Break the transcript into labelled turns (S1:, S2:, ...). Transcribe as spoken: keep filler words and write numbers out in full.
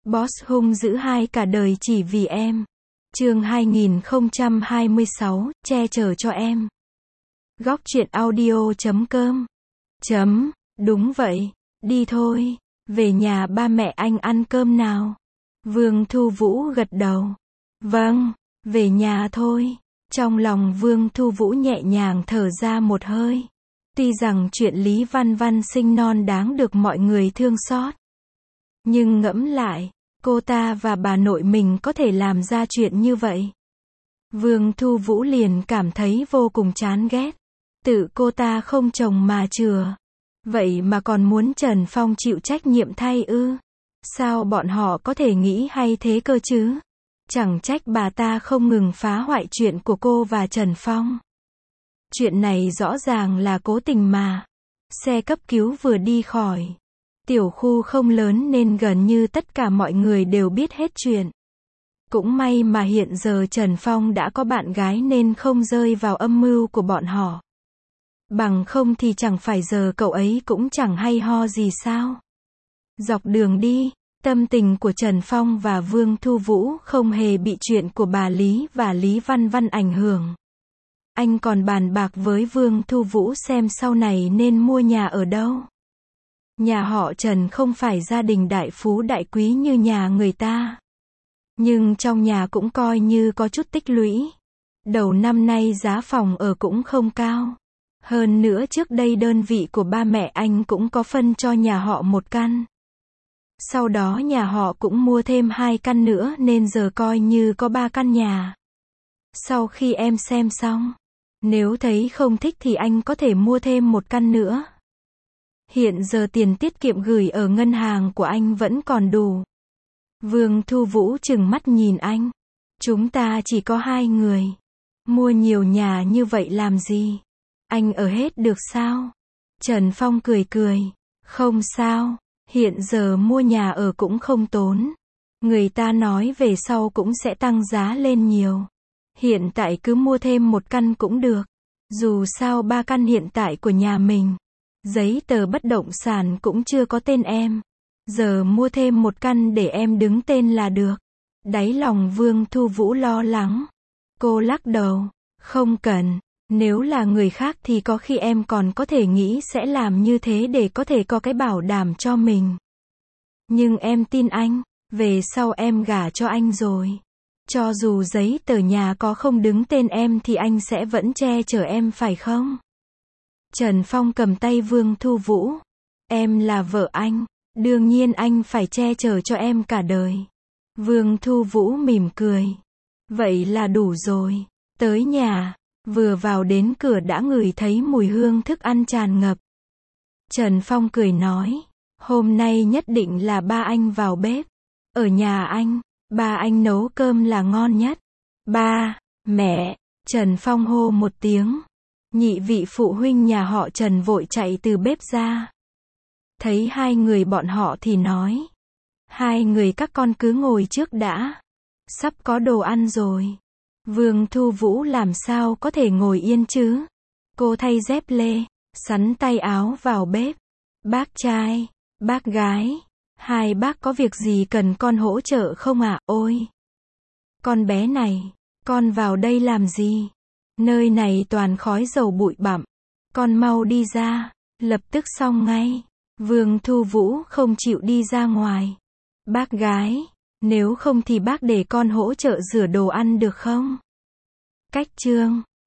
S1: Boss hung dữ hai cả đời chỉ vì em. Chương hai nghìn không trăm hai mươi sáu, che chở cho em. Góc truyện audio chấm com. Chấm, đúng vậy, đi thôi, về nhà ba mẹ anh ăn cơm nào. Vương Thu Vũ gật đầu. Vâng, về nhà thôi. Trong lòng Vương Thu Vũ nhẹ nhàng thở ra một hơi. Tuy rằng chuyện Lý Văn Văn sinh non đáng được mọi người thương xót, nhưng ngẫm lại, cô ta và bà nội mình có thể làm ra chuyện như vậy. Vương Thu Vũ liền cảm thấy vô cùng chán ghét. Tự cô ta không chồng mà chừa. Vậy mà còn muốn Trần Phong chịu trách nhiệm thay ư? Sao bọn họ có thể nghĩ hay thế cơ chứ? Chẳng trách bà ta không ngừng phá hoại chuyện của cô và Trần Phong. Chuyện này rõ ràng là cố tình mà. Xe cấp cứu vừa đi khỏi. Tiểu khu không lớn nên gần như tất cả mọi người đều biết hết chuyện. Cũng may mà hiện giờ Trần Phong đã có bạn gái nên không rơi vào âm mưu của bọn họ. Bằng không thì chẳng phải giờ cậu ấy cũng chẳng hay ho gì sao. Dọc đường đi, tâm tình của Trần Phong và Vương Thu Vũ không hề bị chuyện của bà Lý và Lý Văn Văn ảnh hưởng. Anh còn bàn bạc với Vương Thu Vũ xem sau này nên mua nhà ở đâu. Nhà họ Trần không phải gia đình đại phú đại quý như nhà người ta. Nhưng trong nhà cũng coi như có chút tích lũy. Đầu năm nay giá phòng ở cũng không cao. Hơn nữa trước đây đơn vị của ba mẹ anh cũng có phân cho nhà họ một căn. Sau đó nhà họ cũng mua thêm hai căn nữa nên giờ coi như có ba căn nhà. Sau khi em xem xong, nếu thấy không thích thì anh có thể mua thêm một căn nữa. Hiện giờ tiền tiết kiệm gửi ở ngân hàng của anh vẫn còn đủ. Vương Thu Vũ trừng mắt nhìn anh. Chúng ta chỉ có hai người. Mua nhiều nhà như vậy làm gì? Anh ở hết được sao? Trần Phong cười cười. Không sao, hiện giờ mua nhà ở cũng không tốn. Người ta nói về sau cũng sẽ tăng giá lên nhiều. Hiện tại cứ mua thêm một căn cũng được. Dù sao ba căn hiện tại của nhà mình, giấy tờ bất động sản cũng chưa có tên em. Giờ mua thêm một căn để em đứng tên là được. Đáy lòng Vương Thu Vũ lo lắng. Cô lắc đầu. Không cần. Nếu là người khác thì có khi em còn có thể nghĩ sẽ làm như thế để có thể có cái bảo đảm cho mình. Nhưng em tin anh. Về sau em gả cho anh rồi. Cho dù giấy tờ nhà có không đứng tên em thì anh sẽ vẫn che chở em phải không? Trần Phong cầm tay Vương Thu Vũ. Em là vợ anh. Đương nhiên anh phải che chở cho em cả đời. Vương Thu Vũ mỉm cười. Vậy là đủ rồi. Tới nhà, vừa vào đến cửa đã ngửi thấy mùi hương thức ăn tràn ngập. Trần Phong cười nói. Hôm nay nhất định là ba anh vào bếp. Ở nhà anh, ba anh nấu cơm là ngon nhất. Ba, mẹ, Trần Phong hô một tiếng. Nhị vị phụ huynh nhà họ Trần vội chạy từ bếp ra. Thấy hai người bọn họ thì nói. Hai người các con cứ ngồi trước đã. Sắp có đồ ăn rồi. Vương Thu Vũ làm sao có thể ngồi yên chứ? Cô thay dép lê, sắn tay áo vào bếp. Bác trai, bác gái, hai bác có việc gì cần con hỗ trợ không ạ? À? Ôi! Con bé này, con vào đây làm gì? Nơi này toàn khói dầu bụi bặm. Con mau đi ra, lập tức xong ngay. Vương Thu Vũ không chịu đi ra ngoài. Bác gái, nếu không thì bác để con hỗ trợ rửa đồ ăn được không? Cách chương